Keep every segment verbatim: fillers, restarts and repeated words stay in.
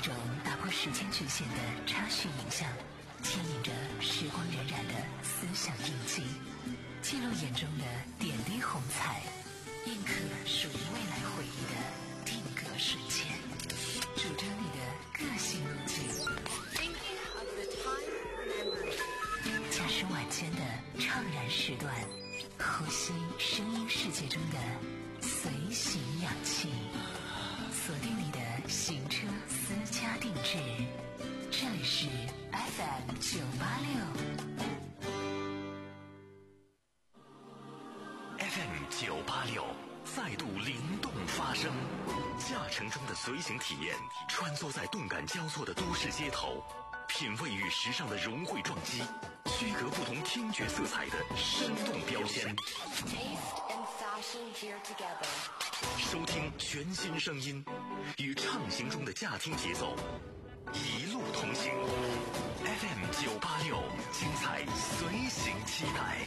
种打破时间局限的插叙影像，牵引着时光荏苒的思想印记，记录眼中的点滴红彩，印刻属于未来回忆的定格瞬间，主张你的个性路径。驾驶晚间的怅然时段，呼吸声音世界中的随行氧气，锁定你的行车私家定制，这里是 F M 九八六。 F M 九八六再度灵动发声，驾乘中的随行体验，穿梭在动感交错的都市街头，品味与时尚的融汇撞击，区隔不同听觉色彩的生动标签。收听全新声音，与畅行中的驾听节奏，一路同行。F M 九八六，精彩随行期待。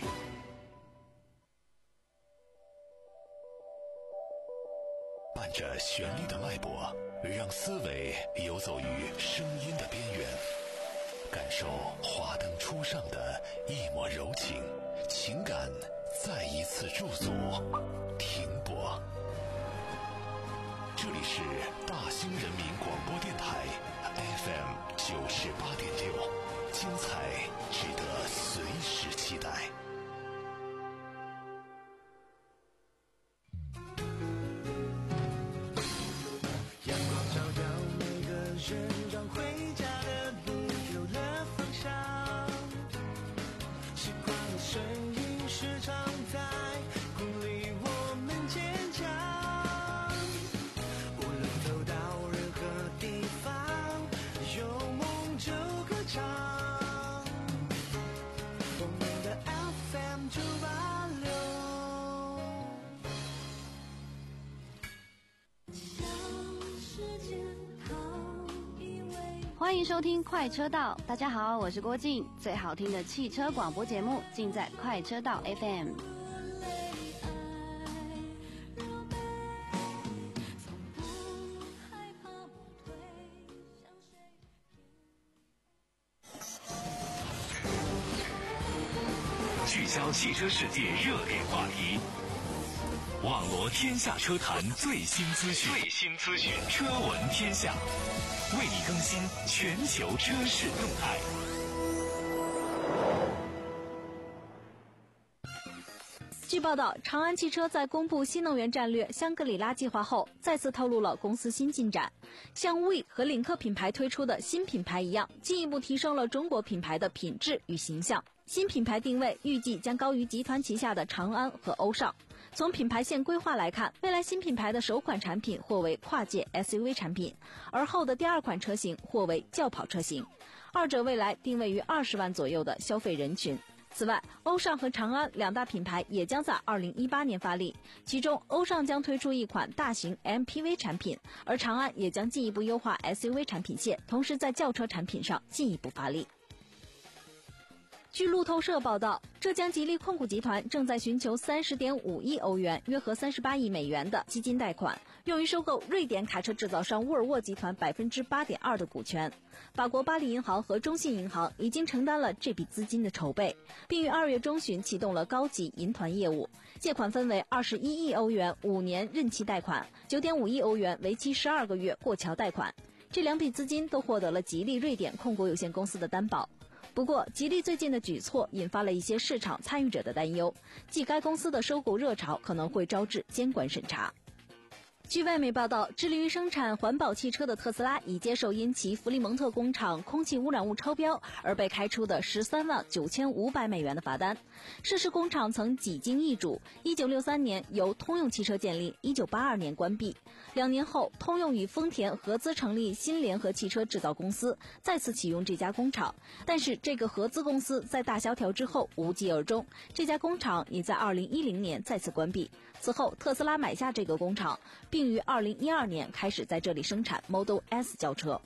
伴着旋律的脉搏，让思维游走于声音的边缘，感受华灯初上的一抹柔情，情感再一次驻足停泊。这里是大兴人民广播电台 F M 九十八点六，精彩值得随时期待。 阳光照耀每个人，让回家的路有了方向。习惯了声音时常在鼓励我们坚强。无论走到任何地方，有梦就歌唱。我们的 F M 九八六。 欢迎收听快车道，大家好，我是郭靖，最好听的汽车广播节目尽在快车道 F M。 聚焦汽车世界热点话题，网罗天下车坛最新资讯，最新资讯，车闻天下，为你更新全球车市动态。 据报道，长安汽车在公布新能源战略香格里拉计划后，再次透露了公司新进展，像 V 和领克品牌推出的新品牌一样，进一步提升了中国品牌的品质与形象。新品牌定位预计将高于集团旗下的长安和欧尚。从品牌线规划来看，未来新品牌的首款产品或为跨界 S U V 产品，而后的第二款车型或为轿跑车型，二者未来定位于二十万左右的消费人群。此外，欧尚和长安两大品牌也将在二零一八年发力，其中欧尚将推出一款大型 M P V 产品，而长安也将进一步优化 S U V 产品线，同时在轿车产品上进一步发力。据路透社报道，浙江吉利控股集团正在寻求 三十点五亿欧元，约合三十八亿美元的基金贷款，用于收购瑞典卡车制造商沃尔沃集团 百分之八点二 的股权。法国巴黎银行和中信银行已经承担了这笔资金的筹备，并于二月中旬启动了高级银团业务。借款分为二十一亿欧元五年任期贷款， 九点五亿欧元为期十二个月过桥贷款。这两笔资金都获得了吉利瑞典控股有限公司的担保。不过，吉利最近的举措引发了一些市场参与者的担忧，即该公司的收购热潮可能会招致监管审查。据外媒报道，致力于生产环保汽车的特斯拉已接受因其弗利蒙特工厂空气污染物超标而被开出的十三万九千五百美元的罚单。涉事工厂曾几经易主，一九六三年由通用汽车建立，一九八二年关闭。两年后，通用与丰田合资成立新联合汽车制造公司，再次启用这家工厂。但是这个合资公司在大萧条之后无疾而终，这家工厂也在二零一零年再次关闭。此后，特斯拉买下这个工厂，并于二零一二年开始在这里生产 Model S 轿车。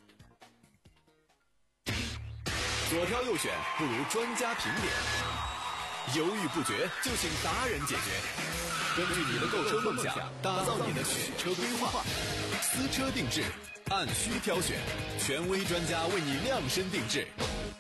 左挑右选不如专家评点，犹豫不决就请达人解决。根据你的购车梦想，打造你的选车规划，私车定制按需挑选，权威专家为你量身定制。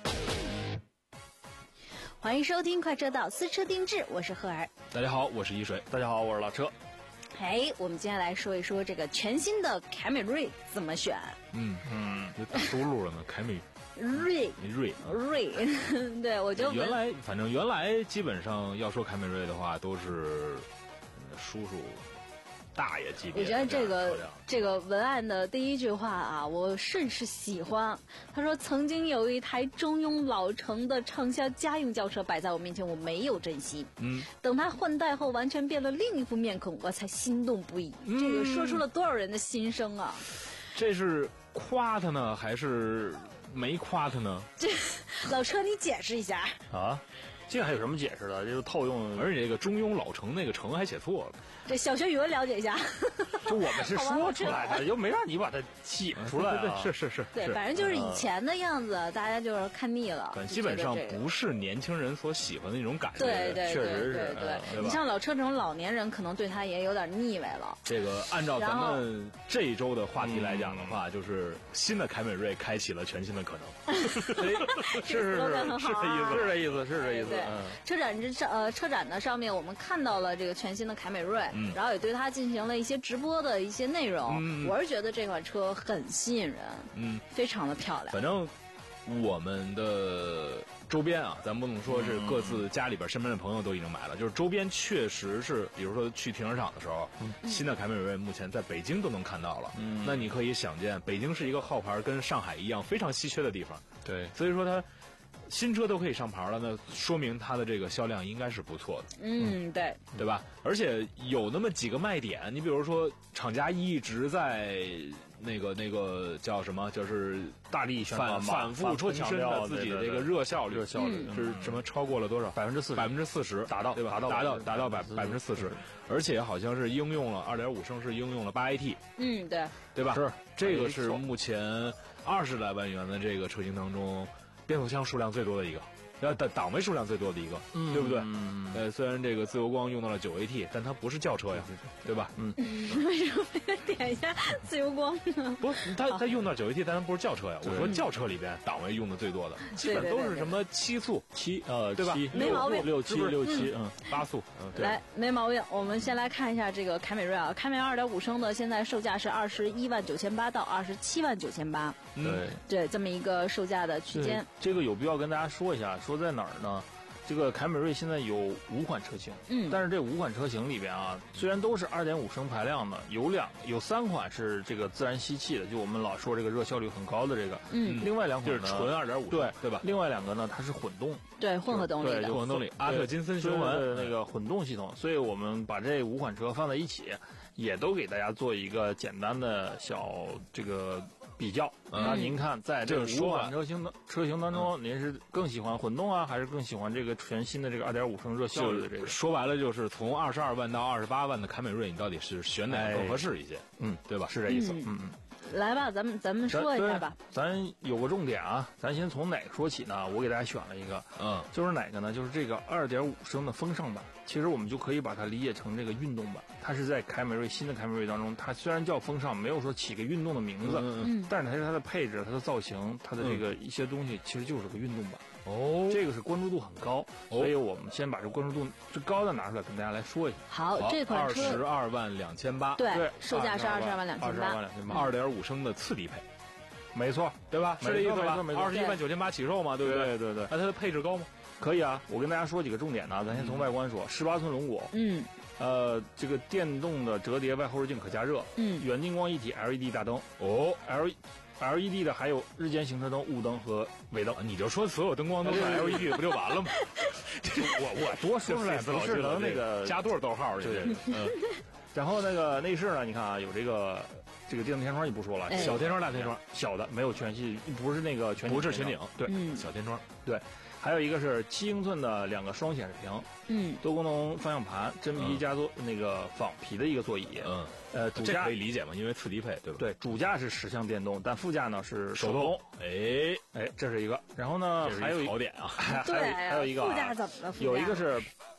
欢迎收听快车道私车定制，我是赫尔。 大家好，我是一水。 大家好，我是老车。 哎，我们接下来说一说这个全新的凯美瑞怎么选。 嗯嗯，就打嘟噜了呢，凯美瑞瑞瑞，对，我就原来反正原来基本上要说凯美瑞的话，都是叔叔大爷级别。 我觉得这个这个文案的第一句话啊，我甚是喜欢。他说：“曾经有一台中庸老成的畅销家用轿车摆在我面前，我没有珍惜。嗯，等它换代后，完全变了另一副面孔，我才心动不已。嗯、这个说出了多少人的心声啊！ 这是夸他呢，还是没夸他呢？ 这老车，你解释一下啊。”这还有什么解释的？这就套用， 而且这个中庸老成那个成还写错了。 这小学语文了解一下。 就我们是说出来的，又没让你把它写出来、啊。 对对对，是是是。 对，反正就是以前的样子，呃、大家就是看腻了。 基本上不是年轻人所喜欢的那种感觉。 对对对， 确实是。 对对对， 嗯、 你像老车这种老年人，可能对他也有点腻味了。 这个按照咱们这一周的话题来讲的话，就是新的凯美瑞开启了全新的可能。 是是是，是这意思，是这意思，是这意思。 嗯，车展这呃车展的上面，我们看到了这个全新的凯美瑞，嗯、然后也对它进行了一些直播的一些内容。嗯、我是觉得这款车很吸引人，嗯，非常的漂亮。 反正我们的周边啊，咱不能说是各自家里边身边的朋友都已经买了，就是周边确实是，比如说去停车场的时候，嗯、新的凯美瑞目前在北京都能看到了。嗯，那你可以想见，北京是一个号牌跟上海一样非常稀缺的地方。 对， 所以说它。新车都可以上牌了，那说明它的这个销量应该是不错的。 嗯，对， 对吧？而且有那么几个卖点，你比如说，厂家一直在那个那个叫什么，就是大力宣传反反复重申的自己的这个热效率， 热效率是什么？超过了多少？ 百分之四， 百分之四十， 达到对吧？ 达到达到达到百百分之四十，而且好像是应用了二点五升，是应用了八 A T。 嗯，对， 对吧？ 是这个是目前二十来万元的这个车型当中，变速箱数量最多的一个。要档档位数量最多的一个，嗯、对不对？嗯、呃，虽然这个自由光用到了九 A T， 但它不是轿车呀，对吧？ 嗯，为什么要点一下自由光呢？ 不，它它用到九 A T， 但它不是轿车呀。我说轿车里边档位用的最多的，基本都是什么七速、 七呃， 对吧？ 没毛病， 六七六七，嗯， 八速。 嗯， 来，没毛病。我们先来看一下这个凯美瑞啊，凯美瑞二点五升的现在售价是二十一万九千八到二十七万九千八， 对对，这么一个售价的区间。 这个有必要跟大家说一下。说在哪儿呢？这个凯美瑞现在有五款车型，嗯，但是这五款车型里边啊，虽然都是二点五升排量的，有两有三款是这个自然吸气的，就我们老说这个热效率很高的这个，嗯，另外两款呢就是纯二点五， 对对吧？ 另外两个呢，它是混动， 对，混合动力的， 混合动力，阿特金森循环的那个混动系统，所以我们把这五款车放在一起，也都给大家做一个简单的小这个。比较，那您看，在这五款车型的车型当中，您是更喜欢混动啊，还是更喜欢这个全新的这个二点五升热效率的这个？ 说白了就是从二十二万到二十八万的凯美瑞，你到底是选哪个更合适一些？嗯，对吧？ 是这意思。嗯嗯。 来吧，咱们咱们说一下吧。 咱有个重点啊，咱先从哪个说起呢？我给大家选了一个，嗯，就是哪个呢？就是这个二点五升的风尚版。其实我们就可以把它理解成这个运动版。它是在凯美瑞新的凯美瑞当中，它虽然叫风尚，没有说起个运动的名字，嗯嗯，但是它是它的配置、它的造型、它的这个一些东西，其实就是个运动版。哦，这个是关注度很高，所以我们先把这关注度最高的拿出来跟大家来说一下。 好，这款车二十二万两千八， 对，售价是二十二万两千八， 二点五升的次低配。 没错， 对吧？是这意思吧？二十一万九千八起售嘛，对不对？对对对。 那它的配置高吗？ 可以啊，我跟大家说几个重点呢。咱先从外观说，十八寸轮毂，嗯，呃，这个电动的折叠外后视镜可加热，嗯，远近光一体 L E D 大灯，哦 ，L L E D 的还有日间行车灯、雾灯和尾灯。 你就说所有灯光都是 L E D 的不就完了吗？ 我我多说出来不是能那个加多少逗号去？ 嗯。然后那个内饰呢？你看啊，有这个这个电动天窗就不说了， 小天窗、大天窗， 小的没有全系，不是那个全不是全景， 对， 嗯、 小天窗， 对。还有一个是七英寸的两个双显示屏，嗯，多功能方向盘，真皮加座、嗯、那个仿皮的一个座椅，嗯，呃，主驾可以理解嘛，因为次低配，对吧？ 对，主驾是十项电动，但副驾呢是手动。哎哎，这是一个。然后呢，还有一槽点啊， 对， 还有一个、啊、 副驾怎么了？ 有一个是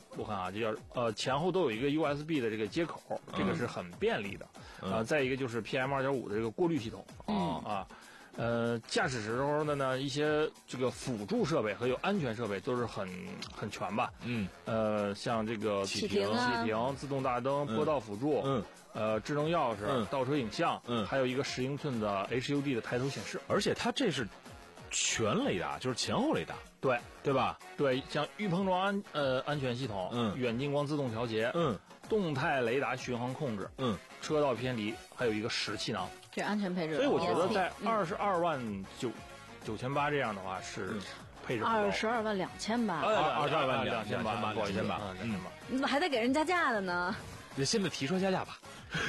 我看啊，就叫呃前后都有一个 U S B 的这个接口，这个是很便利的。 嗯、 啊，再一个就是 P M 二点五 的这个过滤系统。 嗯啊。呃，驾驶时候的呢，一些这个辅助设备和有安全设备都是很很全吧。 嗯。 呃，像这个启停、啊、 启停、自动大灯、坡道辅助， 嗯， 呃，智能钥匙、 嗯、 倒车影像， 嗯， 还有一个十英寸的 H U D 的抬头显示。 而且它这是全雷达，就是前后雷达， 对对吧？ 对，像预碰撞安呃安全系统， 嗯， 远近光自动调节， 嗯， 动态雷达巡航控制， 嗯， 车道偏离，还有一个使气囊。 这是安全配置， 所以我觉得在嗯二十二万九九千八这样的话是配置二十二万两千八， 二十二万两千八， 不好意思吧？ 嗯， 你怎么还得给人加价的呢？ 那现在提车加价吧。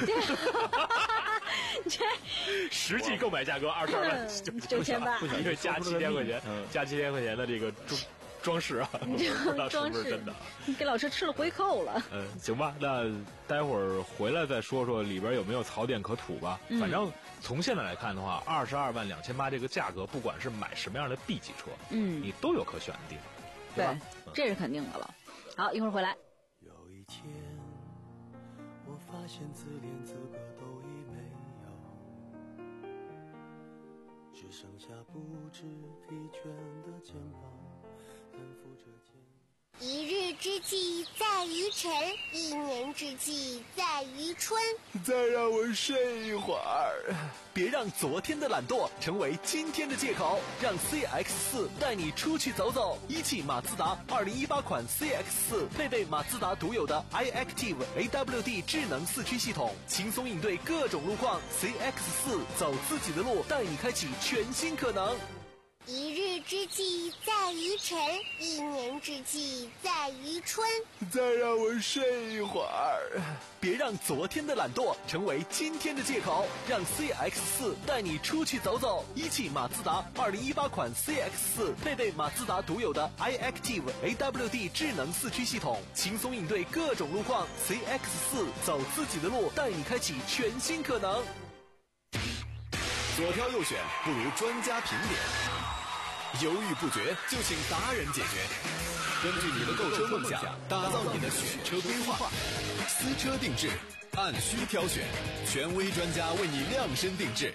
这实际购买价格二十二万九千八， 因为加七千块钱，加七千块钱的这个装装饰啊，不知道是不是真的？ 你给老师吃了回扣了。 嗯，行吧，那待会儿回来再说说里边有没有槽点可吐吧。 嗯、 反正从现在来看的话，二十二万两千八这个价格，不管是买什么样的 B 级车， 嗯， 你都有可选的地方， 对吧？ 对这是肯定的了。好，一会儿回来。 有一天，我发现自怜资格都已没有，只剩下不知疲倦的肩膀，担负着肩。 一日之计在于晨，一年之计在于春。 再让我睡一会儿，别让昨天的懒惰成为今天的借口，让 C X 四 带你出去走走。一汽马自达二零一八款 C X 四 配备马自达独有的 iActive A W D 智能四驱系统，轻松应对各种路况。C X 四 走自己的路，带你开启全新可能。 一日之计在于晨，一年之计在于春。 再让我睡一会儿，别让昨天的懒惰成为今天的借口，让 C X 四 带你出去走走。一汽马自达二零一八款 C X 四 配备马自达独有的 iActive A W D 智能四驱系统，轻松应对各种路况。C X 四 走自己的路，带你开启全新可能。 左挑右选不如专家评点，犹豫不决就请达人解决。根据你的购车梦想，打造你的选车规划，私车定制，按需挑选，权威专家为你量身定制。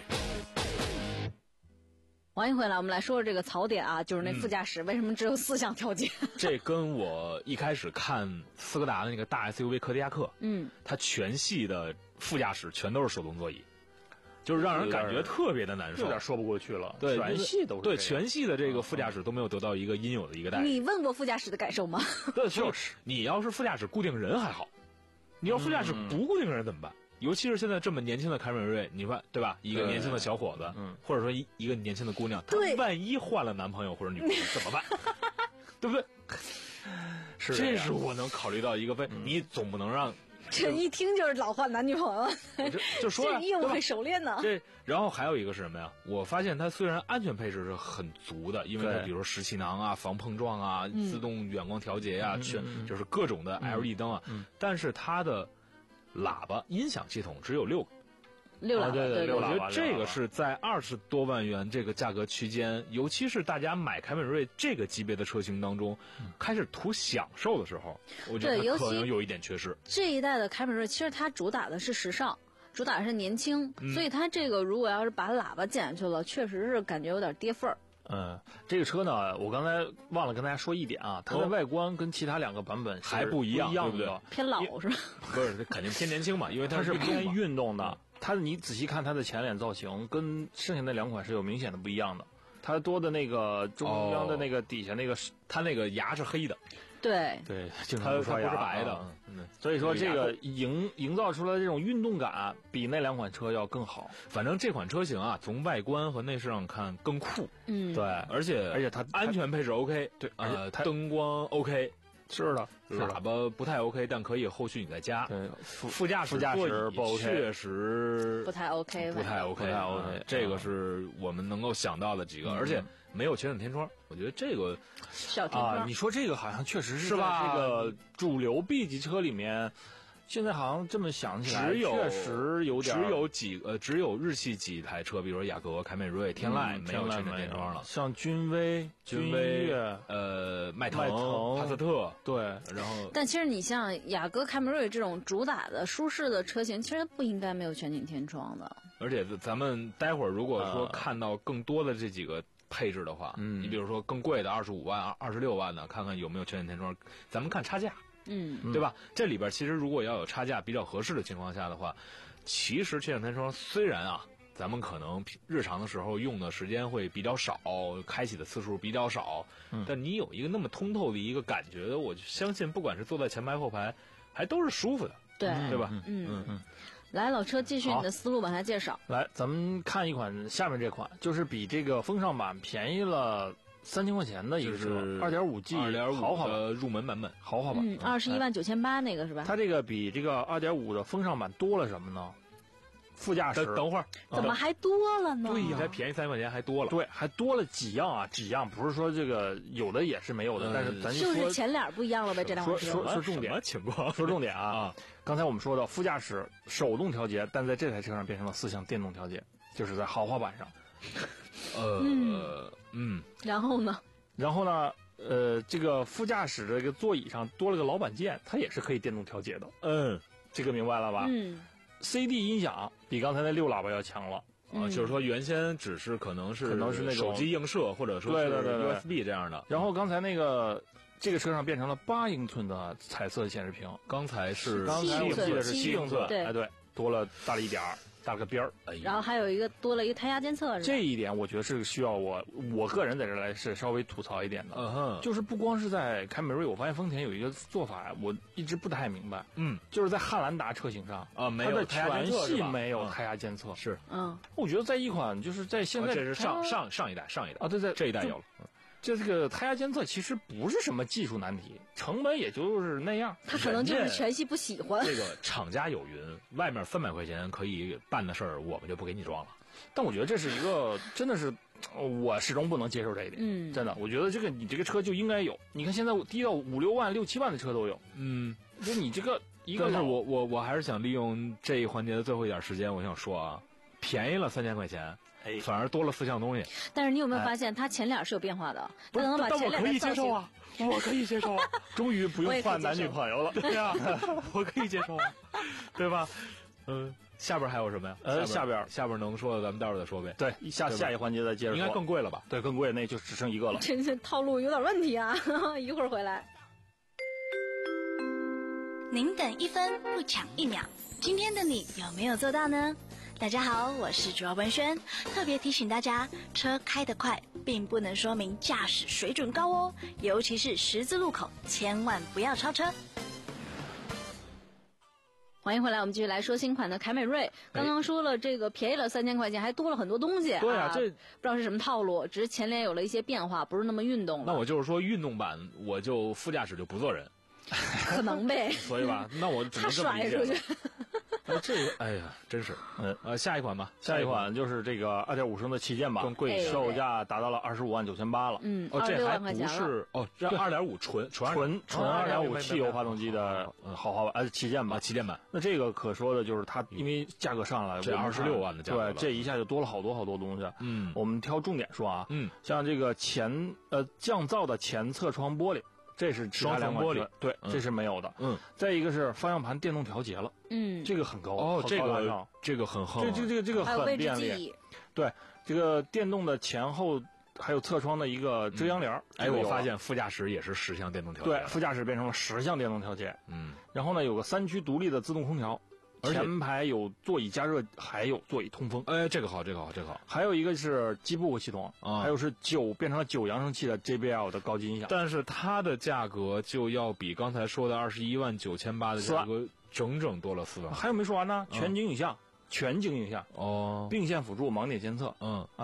欢迎回来，我们来说说这个槽点啊，就是那副驾驶、嗯、为什么只有四项调节？ 这跟我一开始看斯柯达的那个大 S U V 柯迪亚克， 嗯， 它全系的副驾驶全都是手动座椅。就是让人感觉特别的难受， 有点说不过去了。 对， 全系都是对全系的这个副驾驶都没有得到一个应有的一个待遇。 你问过副驾驶的感受吗？ 对，就是你要是副驾驶固定人还好，你要副驾驶不固定人怎么办？嗯、尤其是现在这么年轻的凯美瑞，你说对吧？一个年轻的小伙子，嗯，或者说一一个年轻的姑娘，她万一换了男朋友或者女朋友怎么办？对不对？ 是， 这是我能考虑到一个问，嗯、你总不能让。 这一听就是老换男女朋友， 就就说这业务很熟练呢。 这然后还有一个是什么呀？我发现它虽然安全配置是很足的，因为它比如说十气囊啊、防碰撞啊、 嗯、 自动远光调节啊，全、嗯、就是各种的 L E D 灯啊、 嗯嗯， 但是它的喇叭音响系统只有六个。 六喇叭， 对对， 我觉得这个是在二十多万元这个价格区间，尤其是大家买凯美瑞这个级别的车型当中，嗯、开始图享受的时候，我觉得它可能有一点缺失。 这一代的凯美瑞其实它主打的是时尚，主打的是年轻， 嗯、 所以它这个如果要是把喇叭剪下去了，确实是感觉有点跌份儿。 嗯，这个车呢，我刚才忘了跟大家说一点啊，它的外观跟其他两个版本还不一样， 对不对？ 偏老是吧？ 不是，肯定偏年轻嘛，因为它是偏运动的。 嗯它你仔细看它的前脸造型，跟剩下那两款是有明显的不一样的。它多的那个中央的那个底下那个， 哦、它那个牙是黑的。 对对， 它它不是白的。 嗯，所以说这个营营造出来的这种运动感比那两款车要更好。 反正这款车型啊，从外观和内饰上看更酷。 嗯， 对，而且而且它安全配置 OK， 对，而且它灯光 OK。 是的， 喇叭不太 OK， 但可以后续你再加。 对， 副驾驶副驾驶不 OK， 确实不太 OK， 不太 OK， 不太 OK。 这个是我们能够想到的几个，而且没有全景天窗。我觉得这个小天窗啊，你说这个好像确实是吧？ 这个主流 B 级车里面现在好像这么想起来， 只有确实有点， 只有几呃，只有日系几台车，比如说雅阁、凯美瑞、天籁、嗯、没有全景天窗了。 像君威、 君威、呃迈腾、 迈腾、 帕萨特， 对， 然后。 但其实你像雅阁、凯美瑞这种主打的舒适的车型，其实不应该没有全景天窗的。 而且咱们待会儿如果说看到更多的这几个配置的话，嗯，你比如说更贵的二十五万、二十六万的，看看有没有全景天窗，咱们看差价。 嗯， 对吧？这里边其实如果要有差价比较合适的情况下的话，其实全景天窗虽然啊，咱们可能日常的时候用的时间会比较少，开启的次数比较少，嗯、但你有一个那么通透的一个感觉，我相信不管是坐在前排后排，还都是舒服的， 对对吧？ 嗯嗯嗯。来，老车继续你的思路往下介绍。 来，咱们看一款下面这款，就是比这个风尚版便宜了。三千块钱的一个车，二点五 G 豪华版入门版本， 豪华版， 嗯，二十一万九千八那个是吧？ 它这个比这个二点五的风尚版多了什么呢？副驾驶， 等会儿怎么还多了呢？ 对呀，才便宜三块钱还多了， 对，还多了几样啊，几样，不是说这个有的也是没有的，但是咱就就是前脸不一样了呗，这两说说说重点， 什么情况？ 说重点啊！刚才我们说到副驾驶手动调节，但在这台车上变成了四项电动调节，就是在豪华版上。 呃嗯嗯，然后呢？ 然后呢，呃，这个副驾驶这个座椅上多了个老板键，它也是可以电动调节的。 嗯， 这个明白了吧？ 嗯 ，C D 音响比刚才那六喇叭要强了。 啊，就是说原先只是可能是可能是那种手机映射，或者说是 U S B 这样的。 然后刚才那个这个车上变成了八英寸的彩色显示屏， 刚才是刚才我记得是七英寸， 对， 哎对，多了大了一点儿。大个边儿， 然后还有一个多了一个胎压监测， 这一点我觉得是需要我我个人在这来是稍微吐槽一点的， 嗯哼， 就是不光是在凯美瑞，我发现丰田有一个做法，我一直不太明白， 嗯， 就是在汉兰达车型上啊，没有胎压监测，全系没有胎压监测， 是， 嗯， 我觉得在一款就是在现在这是上上上一代上一代啊，对对， 这一代有了。 这这个胎压监测其实不是什么技术难题，成本也就是那样。 他可能就是全系不喜欢。 这个厂家有云，外面三百块钱可以办的事儿，我们就不给你装了。 但我觉得这是一个真的是，我始终不能接受这一点。 嗯， 真的，我觉得这个你这个车就应该有。你看现在低到五六万、六七万的车都有。 嗯， 就你这个一个， 但是我我我还是想利用这一环节的最后一点时间，我想说啊，便宜了三千块钱。反而多了四项东西， 但是你有没有发现它前脸是有变化的？ 不是， 能把前脸可以接受啊，我可以接受啊， 终于不用换男女朋友了， 对呀，我可以接受啊，对吧？嗯，下边还有什么呀？ 呃，下边下边能说的咱们待会儿再说呗。 对，下下一环节再接着说。 应该更贵了吧？ 对，更贵，那就只剩一个了。 这这套路有点问题啊！一会儿回来。 您等一分不抢一秒，今天的你有没有做到呢？大家好，我是主要文轩，特别提醒大家，车开得快并不能说明驾驶水准高哦，尤其是十字路口，千万不要超车。 欢迎回来，我们继续来说新款的凯美瑞。刚刚说了这个便宜了三千块钱，还多了很多东西。 对啊，这不知道是什么套路，只是前脸有了一些变化，不是那么运动了。 那我就是说，运动版我就副驾驶就不坐人， 可能呗。 所以吧，那我只能这么理解了。 他甩出去。 呃，这个哎呀，真是，嗯呃，下一款吧， 下一款就是这个二点五升的旗舰版， 更贵， 售价达到了二十五万九千八了。 嗯， 哦，这还不是哦，这二点五纯纯纯纯二点五汽油发动机的豪华版，呃，旗舰版， 旗舰版。 那这个可说的就是它，因为价格上来， 这二十六万的价格， 对，这一下就多了好多好多东西。 嗯， 我们挑重点说啊， 嗯， 像这个前呃降噪的前侧窗玻璃。这是双层玻璃， 对，这是没有的。 嗯， 再一个是方向盘电动调节了， 嗯， 这个很高哦，这个这个很横， 这这这个这个很便利。对，这个电动的前后还有侧窗的一个遮阳帘。 哎，我发现副驾驶也是十项电动调节， 对，副驾驶变成了十项电动调节。 嗯， 然后呢，有个三区独立的自动空调。前排有座椅加热，还有座椅通风。 哎，这个好，这个好，这个好。 还有一个是机部系统，啊、还有是九变成了九扬声器的 J B L 的高级音响。 但是它的价格就要比刚才说的二十一万九千八的价格整整多了四万。 还有没说完呢？全景影像，嗯、全景影像哦， 并线辅助，盲点监测， 嗯啊，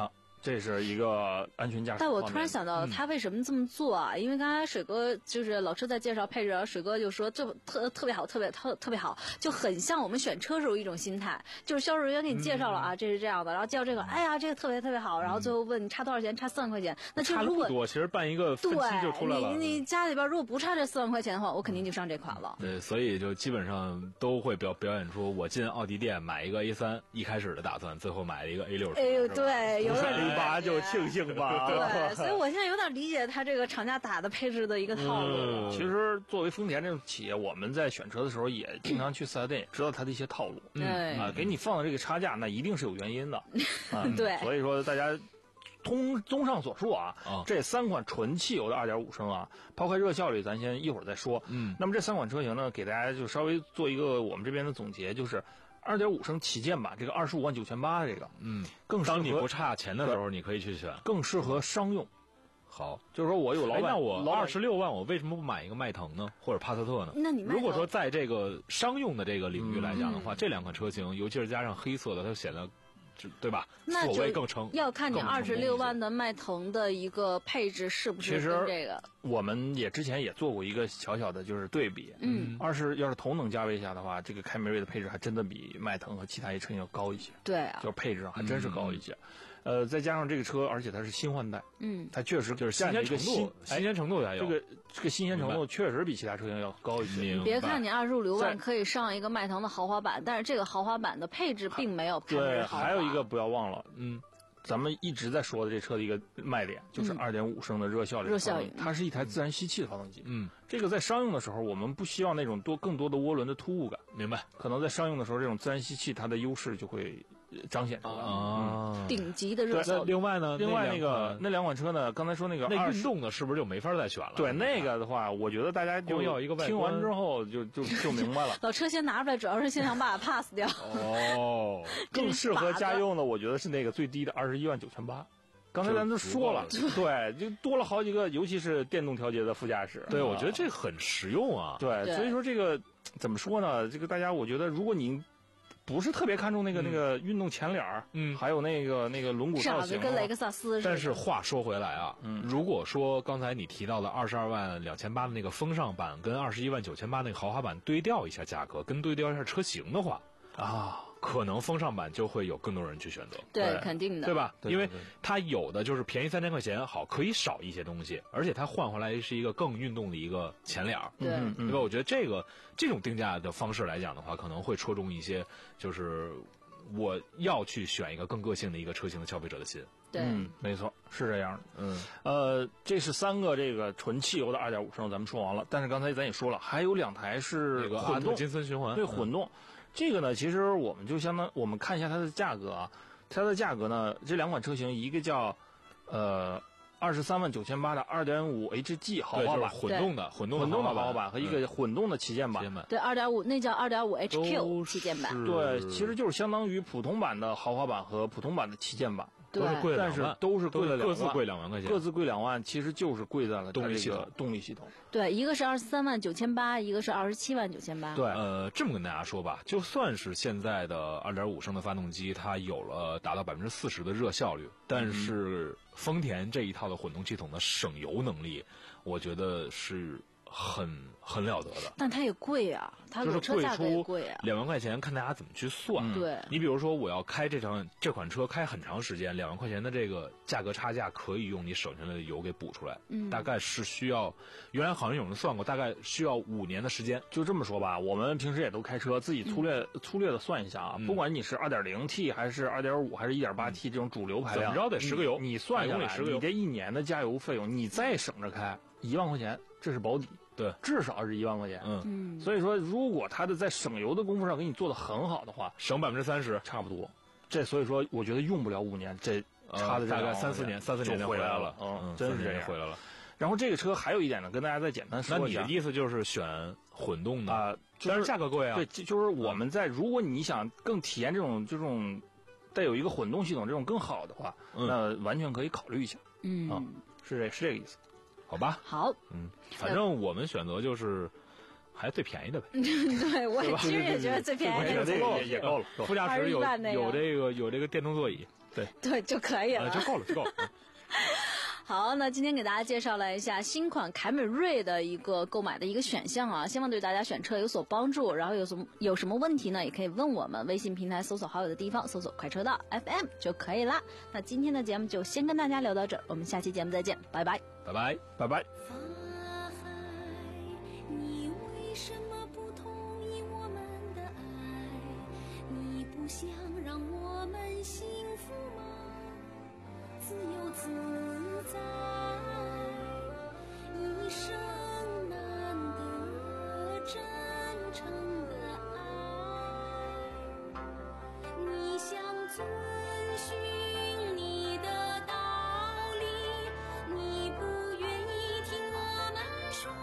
这是一个安全驾驶。 但我突然想到，他为什么这么做啊？嗯、因为刚才水哥就是老车在介绍配置，水哥就说这特特别好，特别特特别好，就很像我们选车时候一种心态，就是销售人员给你介绍了啊，嗯、这是这样的，然后介绍这个，哎呀，这个特别特别好，然后最后问你差多少钱，差四万块钱，那就如果多，其实办一个分期就出来了。 你你家里边如果不差这四万块钱的话，我肯定就上这款了。 对，所以就基本上都会表表演出我进奥迪店买一个 A 三，一开始的打算，最后买了一个 A 六。 哎呦，对，有点 A 八就庆幸吧。 对，所以我现在有点理解他这个厂家打的配置的一个套路。 嗯、其实作为丰田这种企业，我们在选车的时候也经常去四 S 店，也知道它的一些套路。 对、 嗯、啊，给你放的这个差价，那一定是有原因的。啊、 对， 所以说大家。通综上所述啊，哦、这三款纯汽油的 二点五 升啊，抛开热效率，咱先一会儿再说。嗯，那么这三款车型呢，给大家就稍微做一个我们这边的总结，就是 二点五 升旗舰版这个二十五万九千八这个， 嗯， 更适合当你不差钱的时候，你可以去选， 更适合商用。 好， 就是说我有老板， 那我二十六万，我为什么不买一个迈腾呢，或者帕萨特呢？ 那你如果说在这个商用的这个领域来讲的话，嗯、这两款车型，尤其是加上黑色的，它显得。对吧？ 那所谓更成要看你二十六万的迈腾的一个配置是不是跟这个。 我们也之前也做过一个小小的就是对比， 嗯， 二是要是同等价位下的话，这个凯美瑞的配置还真的比迈腾和其他一车型要高一些。 对啊， 就是配置上还真是高一些。嗯、呃，再加上这个车，而且它是新换代， 嗯， 它确实就是新鲜程度，新鲜程度还有这个这个新鲜程度确实比其他车型要高一些。 别看你二十五六万可以上一个迈腾的豪华版，但是这个豪华版的配置并没有凯美瑞豪华。 对，还有一个不要忘了，嗯。咱们一直在说的这车的一个卖点就是 二点五 升的热效率， 热效率， 它是一台自然吸气的发动机。 嗯， 这个在商用的时候，我们不希望那种多更多的涡轮的突兀感。 明白？ 可能在商用的时候，这种自然吸气它的优势就会彰显出来。 啊， 嗯、顶级的热效率。 另外呢， 另外那个那两款车呢，刚才说那个那运动的是不是就没法再选了？ 对，那个的话，我觉得大家就要一个听完之后就就就明白了。 老车先拿出来，主要是先想把它 pass 掉。 哦， 更适合家用的，我觉得是那个最低的二十一万九千八。刚才咱都说了，对，就多了好几个，尤其是电动调节的副驾驶。 对，我觉得这很实用啊。 对，所以说这个怎么说呢？这个大家，我觉得如果你不是特别看重那个、嗯、那个运动前脸，嗯，还有那个那个轮毂造型， 跟雷克萨斯似的。 但是话说回来啊，嗯，如果说刚才你提到的二十二万两千八的那个风尚版跟二十一万九千八那个豪华版对调一下价格，跟对调一下车型的话，啊。可能风尚版就会有更多人去选择， 对，对肯定的， 对吧？ 对对对， 因为它有的就是便宜三千块钱，好可以少一些东西，而且它换回来是一个更运动的一个前脸， 对， 嗯、对吧？我觉得这个这种定价的方式来讲的话，可能会戳中一些就是我要去选一个更个性的一个车型的消费者的心。 对， 嗯，没错，是这样的。 嗯， 呃，这是三个这个纯汽油的二点五升，咱们说完了。但是刚才咱也说了，还有两台是混动， 金森循环， 对，混动。嗯这个呢，其实我们就相当，我们看一下它的价格啊，它的价格呢，这两款车型，一个叫呃二十三万九千八的二点五 H G 豪华版， 混动的混动混动的豪华版和一个混动的旗舰版， 对，二点五那叫二点五 H Q 旗舰版， 对，其实就是相当于普通版的豪华版和普通版的旗舰版。 都是贵了但是都是贵了各自贵两万块钱， 各自贵两万，其实就是贵在了动力系统。 动力系统， 对，一个是二十三万九千八，一个是二十七万九千八。 对， 呃，这么跟大家说吧，就算是现在的二点五升的发动机，它有了达到百分之四十的热效率，但是丰田这一套的混动系统的省油能力，我觉得是很很了得的。 但它也贵啊，它裸车价格也贵啊， 两万块钱看大家怎么去算。 嗯、对， 你比如说我要开这场这款车开很长时间，两万块钱的这个价格差价可以用你省下来的油给补出来。 嗯， 大概是需要，原来好像有人算过，大概需要五年的时间。 就这么说吧，我们平时也都开车，自己粗略、嗯、粗略的算一下啊，嗯、不管你是 二点零 T 还是 二点五 还是 一点八 T 这种主流排量， 怎么着得十个油， 你算下来，你这一年的加油费用，你再省着开一万块钱，这是保底。 对， 至少是一万块钱。 嗯， 所以说，如果他的在省油的功夫上给你做的很好的话， 省百分之三十， 差不多。这所以说，我觉得用不了五年，这差的大概三四年，三四年就回来了。 嗯，真是这样回来了。 然后这个车还有一点呢，跟大家再简单说一下。 那你的意思就是选混动的啊？ 但是价格贵啊。 对，就是我们在如果你想更体验这种这种带有一个混动系统这种更好的话，那完全可以考虑一下。 嗯， 啊，是这是这个意思。 好吧， 好， 嗯，反正我们选择就是还最便宜的呗。 对，我也其实也觉得最便宜的这个也也够了。 副驾驶有有这个有这个电动座椅， 对对就可以了， 呃、就够了，就够了。 好，那今天给大家介绍了一下新款凯美瑞的一个购买的一个选项啊，希望对大家选车有所帮助。然后有什么有什么问题呢，也可以问我们，微信平台搜索好友的地方搜索快车道 F M 就可以啦。那今天的节目就先跟大家聊到这儿，我们下期节目再见，拜拜， 拜拜，拜拜。 你为什么不同意我们的爱？你不想让我们幸福吗？自由自在，一生难得真诚的爱。你想遵循你的道理，你不愿意听我们说。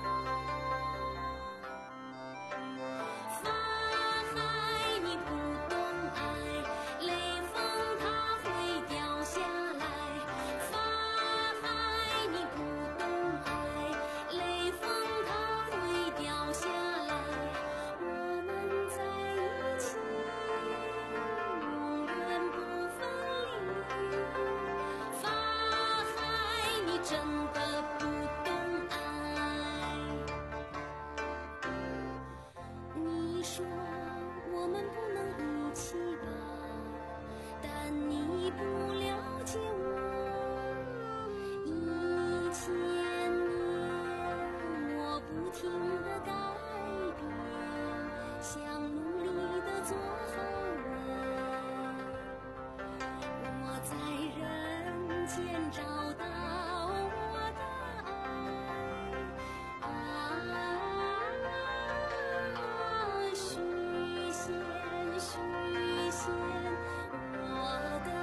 法海，你不懂爱，雷锋他会掉下来。法海，你不懂爱，雷锋他会掉下来。我们在一起，永远不分离。法海，你真的不懂爱。你说我们不能一起吧，但你不了解我。一千年，我不停地改变，想努力地做好人。我在人间找到我的爱，啊，许仙许仙，我的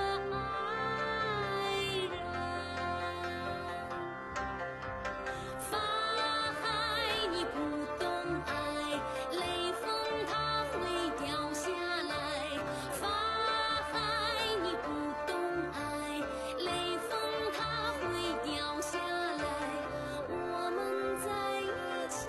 爱人。法海，你不懂爱，雷锋他会掉下来。法海，你不懂爱，雷锋他会掉下来。我们在一起，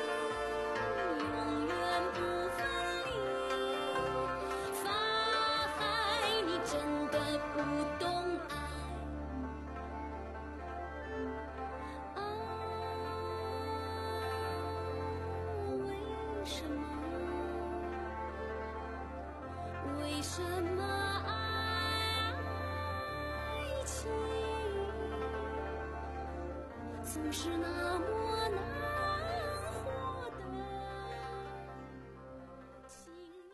永远不分离。法海，你真的不懂爱。啊，为什么？为什么爱情总是那么难获得？请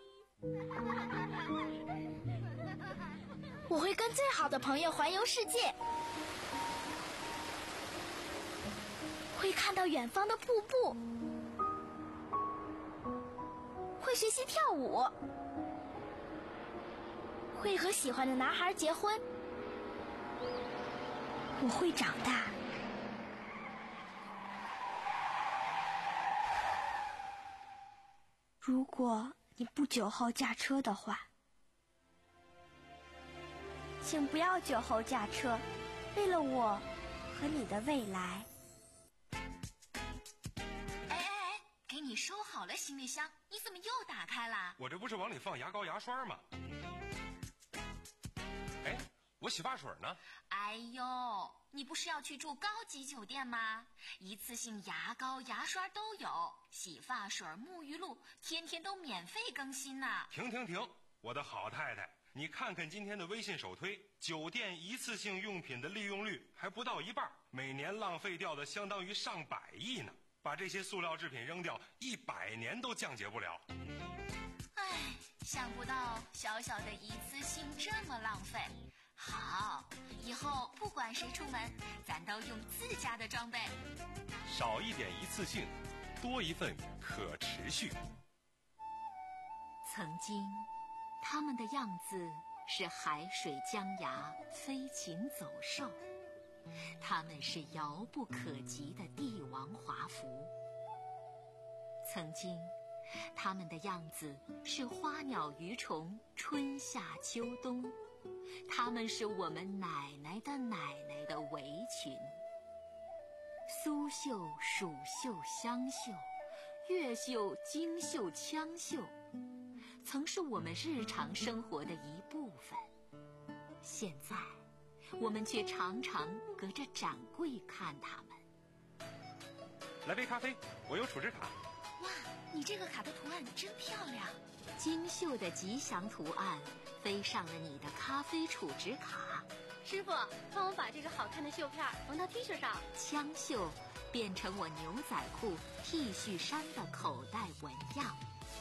你。 我会跟最好的朋友环游世界，会看到远方的瀑布，会学习跳舞，会和喜欢的男孩结婚。我会长大。如果你不酒后驾车的话，请不要酒后驾车，为了我和你的未来。 哎哎哎，给你收好了行李箱，你怎么又打开了？ 我这不是往里放牙膏牙刷吗？哎，我洗发水呢？ 哎呦，你不是要去住高级酒店吗？一次性牙膏牙刷都有，洗发水沐浴露天天都免费更新呢。 停停停，我的好太太，你看看今天的微信首推，酒店一次性用品的利用率还不到一半，每年浪费掉的相当于上百亿呢。把这些塑料制品扔掉，一百年都降解不了。 唉，想不到小小的一次性这么浪费。好，以后不管谁出门，咱都用自家的装备。 少一点一次性，多一份可持续。 曾经，他们的样子是海水江崖，飞禽走兽。他们是遥不可及的帝王华服。曾经，他们的样子是花鸟鱼虫，春夏秋冬。他们是我们奶奶的奶奶的围裙。苏绣、蜀绣、湘绣，越绣、京绣、羌绣，曾是我们日常生活的一部分。 现在，我们却常常隔着展柜看它们。 来杯咖啡，我有储值卡。 哇，你这个卡的图案真漂亮！ 精绣的吉祥图案飞上了你的咖啡储值卡。 师傅，帮我把这个好看的绣片缝到 T 恤上。 枪绣变成我牛仔裤、T 恤衫的口袋纹样，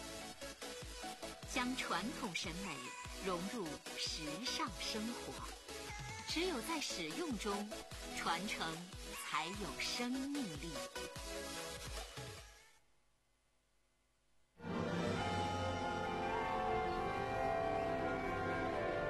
将传统审美融入时尚生活。只有在使用中，传承才有生命力。